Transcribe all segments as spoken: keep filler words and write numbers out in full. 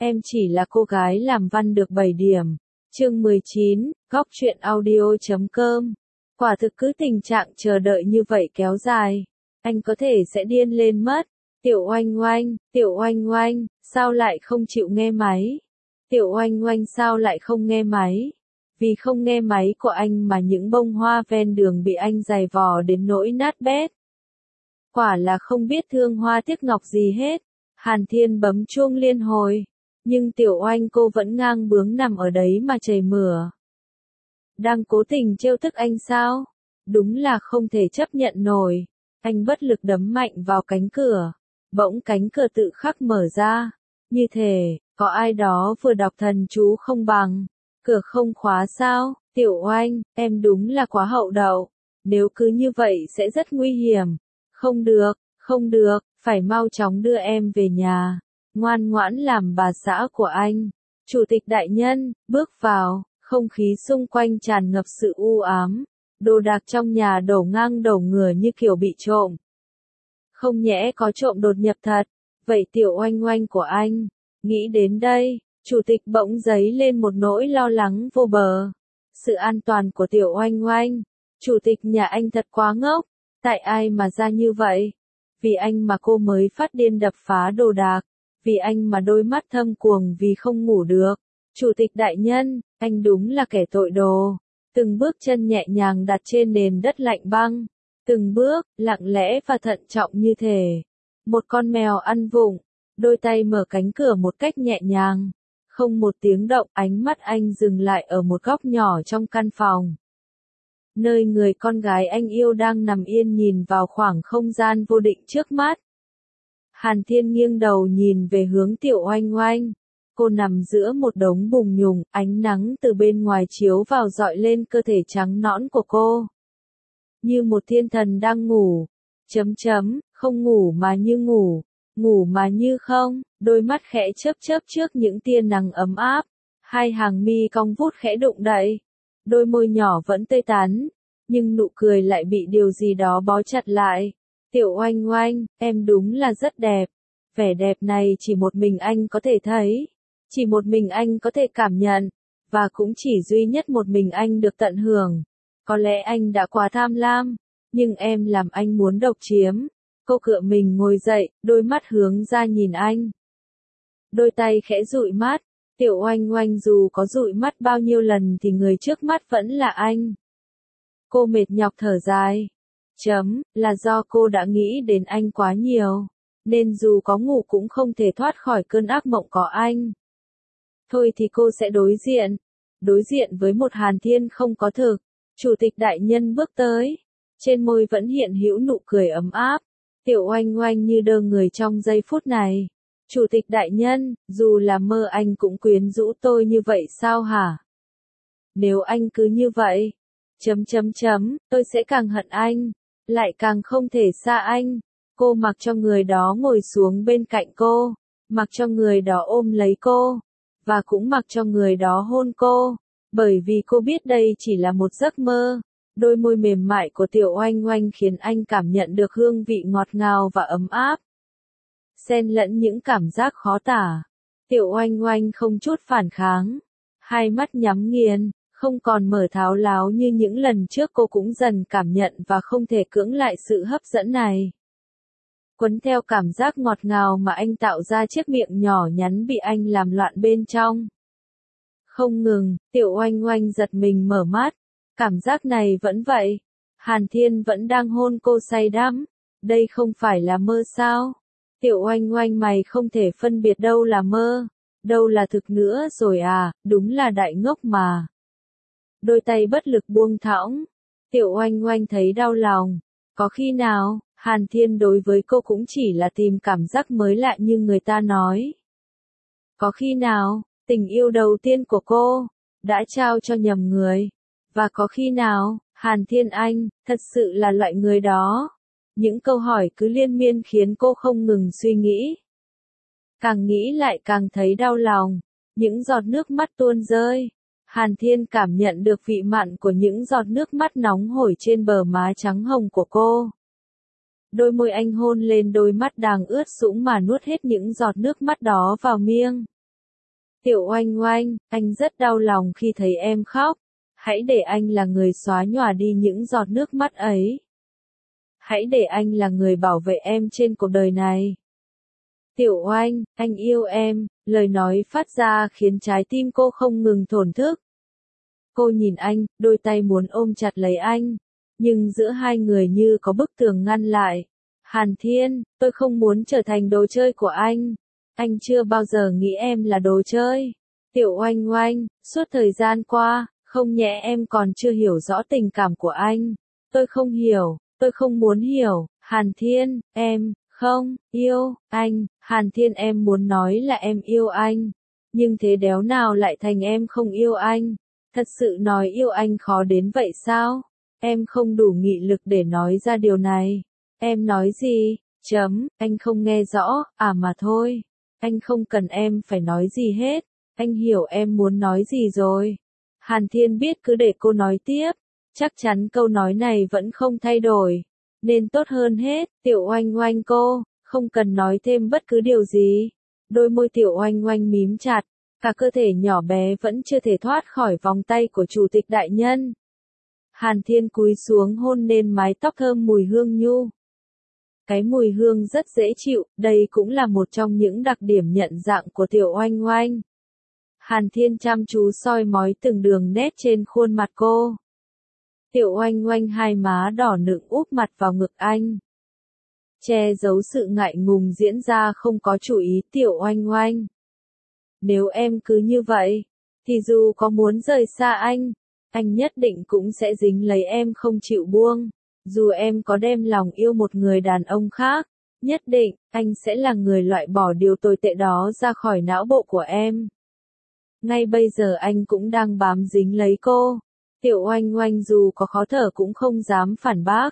em chỉ là cô gái làm văn được bảy điểm. Chương mười chín, góc truyện audio chấm com. Quả thực cứ tình trạng chờ đợi như vậy kéo dài, anh có thể sẽ điên lên mất. Tiểu Oanh Oanh, Tiểu Oanh Oanh, sao lại không chịu nghe máy? Tiểu Oanh Oanh sao lại không nghe máy? Vì không nghe máy của anh mà những bông hoa ven đường bị anh giày vò đến nỗi nát bét. Quả là không biết thương hoa tiếc ngọc gì hết. Hàn Thiên bấm chuông liên hồi, nhưng Tiểu Oanh cô vẫn ngang bướng nằm ở đấy mà chảy mửa. Đang cố tình trêu tức anh sao? Đúng là không thể chấp nhận nổi. Anh bất lực đấm mạnh vào cánh cửa. Bỗng cánh cửa tự khắc mở ra. Như thể, có ai đó vừa đọc thần chú không bằng. Cửa không khóa sao? Tiểu Oanh, em đúng là quá hậu đậu. Nếu cứ như vậy sẽ rất nguy hiểm. Không được, không được, phải mau chóng đưa em về nhà. Ngoan ngoãn làm bà xã của anh. Chủ tịch đại nhân, bước vào, không khí xung quanh tràn ngập sự u ám. Đồ đạc trong nhà đổ ngang đổ ngửa như kiểu bị trộm. Không nhẽ có trộm đột nhập thật, vậy Tiểu Oanh Oanh của anh. Nghĩ đến đây, chủ tịch bỗng dấy lên một nỗi lo lắng vô bờ. Sự an toàn của Tiểu Oanh Oanh. Chủ tịch nhà anh thật quá ngốc. Tại ai mà ra như vậy? Vì anh mà cô mới phát điên đập phá đồ đạc. Vì anh mà đôi mắt thâm quầng vì không ngủ được. Chủ tịch đại nhân, anh đúng là kẻ tội đồ. Từng bước chân nhẹ nhàng đặt trên nền đất lạnh băng. Từng bước, lặng lẽ và thận trọng như thể. Một con mèo ăn vụng. Đôi tay mở cánh cửa một cách nhẹ nhàng. Không một tiếng động, ánh mắt anh dừng lại ở một góc nhỏ trong căn phòng. Nơi người con gái anh yêu đang nằm yên nhìn vào khoảng không gian vô định trước mắt. Hàn Thiên nghiêng đầu nhìn về hướng Tiểu Oanh Oanh. Cô nằm giữa một đống bùn nhùng, ánh nắng từ bên ngoài chiếu vào dọi lên cơ thể trắng nõn của cô. Như một thiên thần đang ngủ. Chấm chấm, không ngủ mà như ngủ, ngủ mà như không, đôi mắt khẽ chớp chớp trước những tia nắng ấm áp. Hai hàng mi cong vút khẽ đụng đậy. Đôi môi nhỏ vẫn tươi tắn, nhưng nụ cười lại bị điều gì đó bó chặt lại. Tiểu Oanh Oanh, em đúng là rất đẹp. Vẻ đẹp này chỉ một mình anh có thể thấy. Chỉ một mình anh có thể cảm nhận. Và cũng chỉ duy nhất một mình anh được tận hưởng. Có lẽ anh đã quá tham lam. Nhưng em làm anh muốn độc chiếm. Cô cựa mình ngồi dậy, đôi mắt hướng ra nhìn anh. Đôi tay khẽ dụi mắt. Tiểu Oanh Oanh dù có dụi mắt bao nhiêu lần thì người trước mắt vẫn là anh. Cô mệt nhọc thở dài. Chấm, là do cô đã nghĩ đến anh quá nhiều. Nên dù có ngủ cũng không thể thoát khỏi cơn ác mộng có anh. Thôi thì cô sẽ đối diện. Đối diện với một Hàn Thiên không có thực. Chủ tịch đại nhân bước tới. Trên môi vẫn hiện hữu nụ cười ấm áp. Tiểu Oanh Oanh như đơ người trong giây phút này. Chủ tịch đại nhân, dù là mơ anh cũng quyến rũ tôi như vậy sao hả? Nếu anh cứ như vậy, chấm chấm chấm, tôi sẽ càng hận anh, lại càng không thể xa anh. Cô mặc cho người đó ngồi xuống bên cạnh cô, mặc cho người đó ôm lấy cô, và cũng mặc cho người đó hôn cô, bởi vì cô biết đây chỉ là một giấc mơ. Đôi môi mềm mại của Tiểu Oanh Oanh khiến anh cảm nhận được hương vị ngọt ngào và ấm áp. Xen lẫn những cảm giác khó tả. Tiểu Oanh Oanh không chút phản kháng. Hai mắt nhắm nghiền, không còn mở tháo láo như những lần trước, cô cũng dần cảm nhận và không thể cưỡng lại sự hấp dẫn này. Quấn theo cảm giác ngọt ngào mà anh tạo ra, chiếc miệng nhỏ nhắn bị anh làm loạn bên trong. Không ngừng, Tiểu Oanh Oanh giật mình mở mắt. Cảm giác này vẫn vậy. Hàn Thiên vẫn đang hôn cô say đắm. Đây không phải là mơ sao? Tiểu Oanh Oanh mày không thể phân biệt đâu là mơ, đâu là thực nữa rồi à, đúng là đại ngốc mà. Đôi tay bất lực buông thõng. Tiểu Oanh Oanh thấy đau lòng. Có khi nào, Hàn Thiên đối với cô cũng chỉ là tìm cảm giác mới lạ như người ta nói. Có khi nào, tình yêu đầu tiên của cô, đã trao cho nhầm người. Và có khi nào, Hàn Thiên anh, thật sự là loại người đó. Những câu hỏi cứ liên miên khiến cô không ngừng suy nghĩ. Càng nghĩ lại càng thấy đau lòng. Những giọt nước mắt tuôn rơi. Hàn Thiên cảm nhận được vị mặn của những giọt nước mắt nóng hổi trên bờ má trắng hồng của cô. Đôi môi anh hôn lên đôi mắt đang ướt sũng mà nuốt hết những giọt nước mắt đó vào miệng. Tiểu Oanh Oanh, anh rất đau lòng khi thấy em khóc. Hãy để anh là người xóa nhòa đi những giọt nước mắt ấy. Hãy để anh là người bảo vệ em trên cuộc đời này. Tiểu Oanh, anh yêu em, lời nói phát ra khiến trái tim cô không ngừng thổn thức. Cô nhìn anh, đôi tay muốn ôm chặt lấy anh, nhưng giữa hai người như có bức tường ngăn lại. Hàn Thiên, tôi không muốn trở thành đồ chơi của anh. Anh chưa bao giờ nghĩ em là đồ chơi. Tiểu Oanh Oanh, suốt thời gian qua, không nhẽ em còn chưa hiểu rõ tình cảm của anh. Tôi không hiểu, tôi không muốn hiểu. Hàn Thiên, em, không, yêu, anh. Hàn Thiên, em muốn nói là em yêu anh. Nhưng thế đéo nào lại thành em không yêu anh. Thật sự nói yêu anh khó đến vậy sao? Em không đủ nghị lực để nói ra điều này. Em nói gì? Chấm, anh không nghe rõ, à mà thôi. Anh không cần em phải nói gì hết. Anh hiểu em muốn nói gì rồi. Hàn Thiên biết cứ để cô nói tiếp. Chắc chắn câu nói này vẫn không thay đổi. Nên tốt hơn hết, Tiểu Oanh Oanh cô, không cần nói thêm bất cứ điều gì. Đôi môi Tiểu Oanh Oanh mím chặt. Cả cơ thể nhỏ bé vẫn chưa thể thoát khỏi vòng tay của chủ tịch đại nhân. Hàn Thiên cúi xuống hôn lên mái tóc thơm mùi hương nhu. Cái mùi hương rất dễ chịu, đây cũng là một trong những đặc điểm nhận dạng của Tiểu Oanh Oanh. Hàn Thiên chăm chú soi mói từng đường nét trên khuôn mặt cô. Tiểu Oanh Oanh hai má đỏ nựng úp mặt vào ngực anh. Che giấu sự ngại ngùng diễn ra không có chủ ý Tiểu Oanh Oanh. Nếu em cứ như vậy, thì dù có muốn rời xa anh, anh nhất định cũng sẽ dính lấy em không chịu buông. Dù em có đem lòng yêu một người đàn ông khác, nhất định, anh sẽ là người loại bỏ điều tồi tệ đó ra khỏi não bộ của em. Ngay bây giờ anh cũng đang bám dính lấy cô. Tiểu Oanh Oanh dù có khó thở cũng không dám phản bác.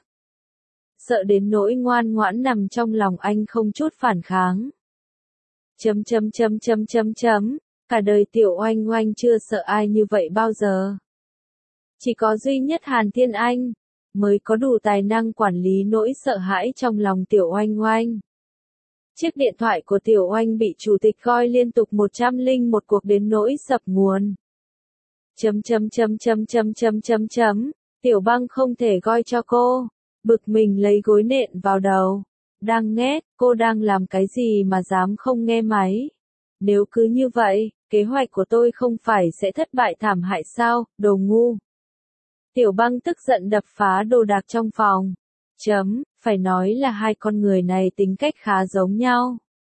Sợ đến nỗi ngoan ngoãn nằm trong lòng anh không chút phản kháng. Chấm chấm chấm chấm chấm chấm, cả đời Tiểu Oanh Oanh chưa sợ ai như vậy bao giờ. Chỉ có duy nhất Hàn Thiên Anh mới có đủ tài năng quản lý nỗi sợ hãi trong lòng Tiểu Oanh Oanh. Chiếc điện thoại của Tiểu Oanh bị chủ tịch gọi liên tục một trăm lẻ một cuộc đến nỗi sập nguồn. Chấm chấm chấm chấm chấm chấm chấm chấm, Tiểu Băng không thể gọi cho cô, bực mình lấy gối nện vào đầu. Đang nghét, cô đang làm cái gì mà dám không nghe máy? Nếu cứ như vậy, kế hoạch của tôi không phải sẽ thất bại thảm hại sao, đồ ngu. Tiểu Băng tức giận đập phá đồ đạc trong phòng. Chấm, phải nói là hai con người này tính cách khá giống nhau.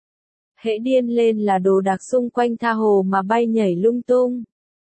Hễ điên lên là đồ đạc xung quanh tha hồ mà bay nhảy lung tung.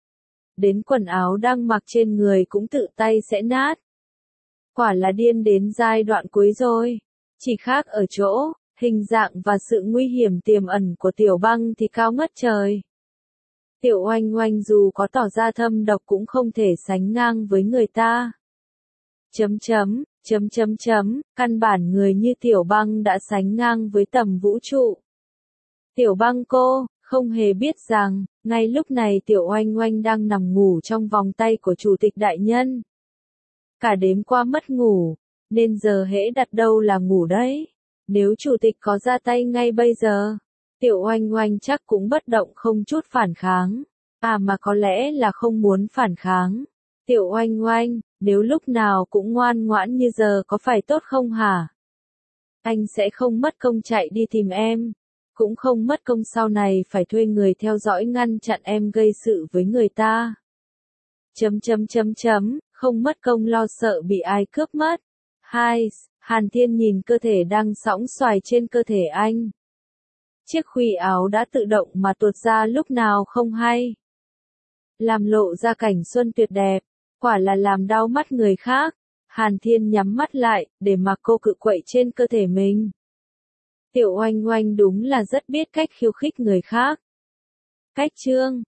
Đến quần áo đang mặc trên người cũng tự tay sẽ nát. Quả là điên đến giai đoạn cuối rồi. Chỉ khác ở chỗ, hình dạng và sự nguy hiểm tiềm ẩn của Tiểu Băng thì cao ngất trời. Tiểu Oanh Oanh dù có tỏ ra thâm độc cũng không thể sánh ngang với người ta. Chấm chấm, chấm chấm chấm, căn bản người như Tiểu Băng đã sánh ngang với tầm vũ trụ. Tiểu Băng cô, không hề biết rằng, ngay lúc này Tiểu Oanh Oanh đang nằm ngủ trong vòng tay của chủ tịch đại nhân. Cả đêm qua mất ngủ, nên giờ hễ đặt đâu là ngủ đấy. Nếu chủ tịch có ra tay ngay bây giờ, Tiểu Oanh Oanh chắc cũng bất động không chút phản kháng. À mà có lẽ là không muốn phản kháng. Tiểu Oanh Oanh, nếu lúc nào cũng ngoan ngoãn như giờ có phải tốt không hả? Anh sẽ không mất công chạy đi tìm em. Cũng không mất công sau này phải thuê người theo dõi ngăn chặn em gây sự với người ta. Chấm chấm chấm chấm, không mất công lo sợ bị ai cướp mất. Hai, Hàn Thiên nhìn cơ thể đang sõng xoài trên cơ thể anh. Chiếc khuy áo đã tự động mà tuột ra lúc nào không hay. Làm lộ ra cảnh xuân tuyệt đẹp, quả là làm đau mắt người khác. Hàn Thiên nhắm mắt lại, để mặc cô cự quậy trên cơ thể mình. Tiểu Oanh Oanh đúng là rất biết cách khiêu khích người khác. Cách chương